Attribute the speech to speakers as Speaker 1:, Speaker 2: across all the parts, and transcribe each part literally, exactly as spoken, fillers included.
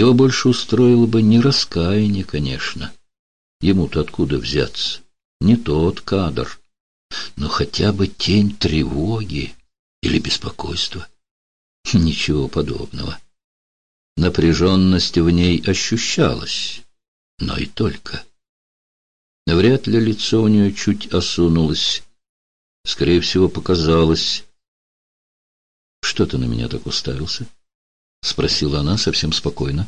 Speaker 1: Его больше устроило бы не раскаяние, конечно. Ему-то откуда взяться? Не тот кадр. Но хотя бы тень тревоги или беспокойства. Ничего подобного. Напряженность в ней ощущалась, но и только. Вряд ли лицо у нее чуть осунулось. Скорее всего, показалось. «Что ты на меня так уставился?» — спросила она совсем спокойно.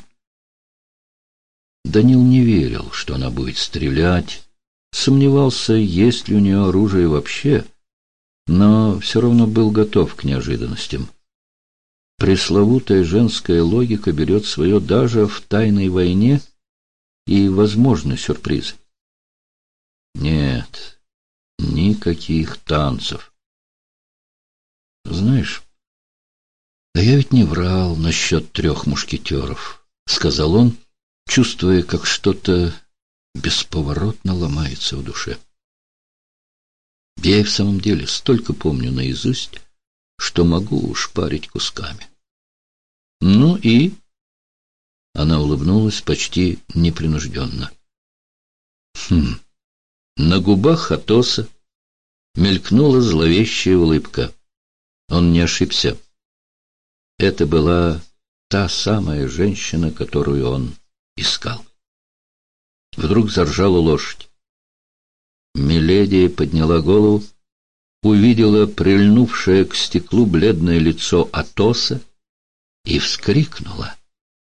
Speaker 1: Данил не верил, что она будет стрелять, сомневался, есть ли у нее оружие вообще, но все равно был готов к неожиданностям. Пресловутая женская логика берет свое даже в тайной войне и возможны сюрпризы. Нет, никаких танцев. Знаешь, да я ведь не врал насчет трех мушкетеров, — сказал он, чувствуя, как что-то бесповоротно ломается в душе. Я и в самом деле столько помню наизусть, что могу ушпарить кусками. Ну и... Она улыбнулась почти непринужденно. Хм... На губах Атоса мелькнула зловещая улыбка. Он не ошибся. Это была та самая женщина, которую он искал. Вдруг заржала лошадь. Миледи подняла голову, увидела прильнувшее к стеклу бледное лицо Атоса и вскрикнула.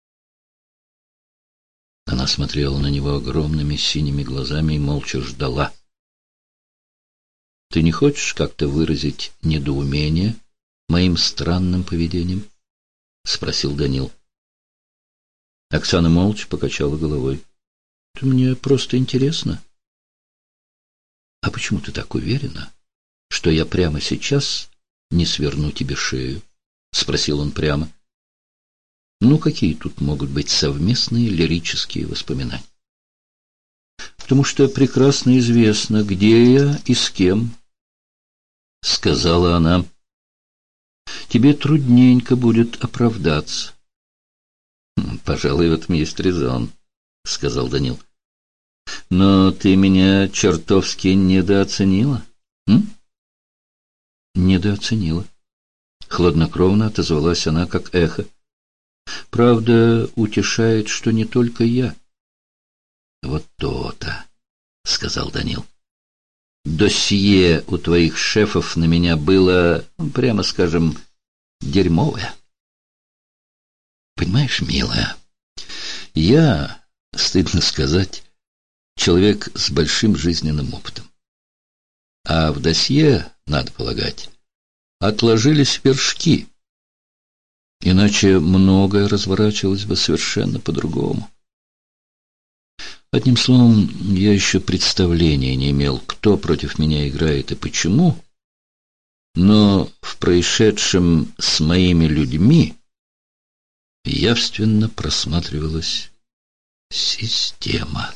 Speaker 1: Она смотрела на него огромными синими глазами и молча ждала. «Ты не хочешь как-то выразить недоумение моим странным поведением?» — спросил Данил. Оксана молча покачала головой. — Мне просто интересно. — А почему ты так уверена, что я прямо сейчас не сверну тебе шею? — спросил он прямо. — Ну, какие тут могут быть совместные лирические воспоминания? — Потому что прекрасно известно, где я и с кем, — сказала она. — Тебе трудненько будет оправдаться. — Пожалуй, в этом есть резон, — сказал Данил. — Но ты меня чертовски недооценила, м? — Недооценила. Хладнокровно отозвалась она, как эхо. — Правда, утешает, что не только я. — Вот то-то, — сказал Данил. — Досье у твоих шефов на меня было, прямо скажем, дерьмовое. Понимаешь, милая, я, стыдно сказать, человек с большим жизненным опытом. А в досье, надо полагать, отложились вершки. Иначе многое разворачивалось бы совершенно по-другому. Одним словом, я еще представления не имел, кто против меня играет и почему, но в происшедшем с моими людьми явственно просматривалась система.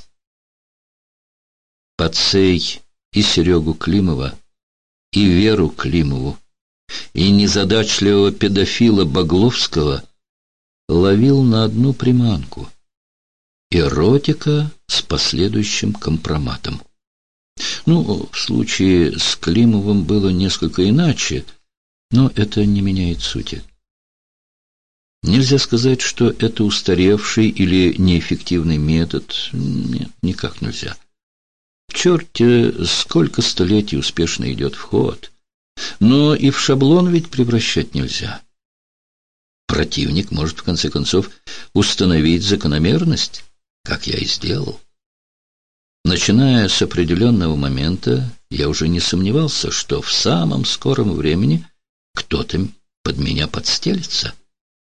Speaker 1: Пацей и Серегу Климова, и Веру Климову, и незадачливого педофила Багловского ловил на одну приманку — эротика с последующим компроматом. Ну, в случае с Климовым было несколько иначе, но это не меняет сути. Нельзя сказать, что это устаревший или неэффективный метод. Нет, никак нельзя. Черт-те, сколько столетий успешно идет в ход. Но и в шаблон ведь превращать нельзя. Противник может, в конце концов, установить закономерность, как я и сделал. Начиная с определенного момента, я уже не сомневался, что в самом скором времени кто-то под меня подстелится.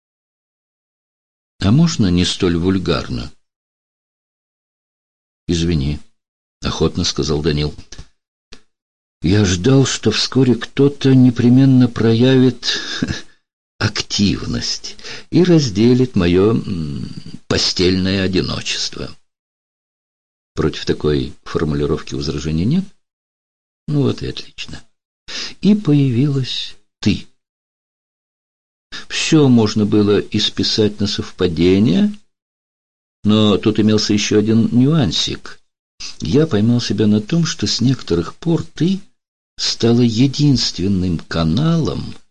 Speaker 1: А можно не столь вульгарно? Извини, охотно сказал Данил. Я ждал, что вскоре кто-то непременно проявит активность и разделит мое постельное одиночество. Против такой формулировки возражений нет? Ну вот и отлично. И появилась ты. Все можно было исписать на совпадение, Но тут имелся еще один нюансик. Я поймал себя на том, что с некоторых пор ты стала единственным каналом,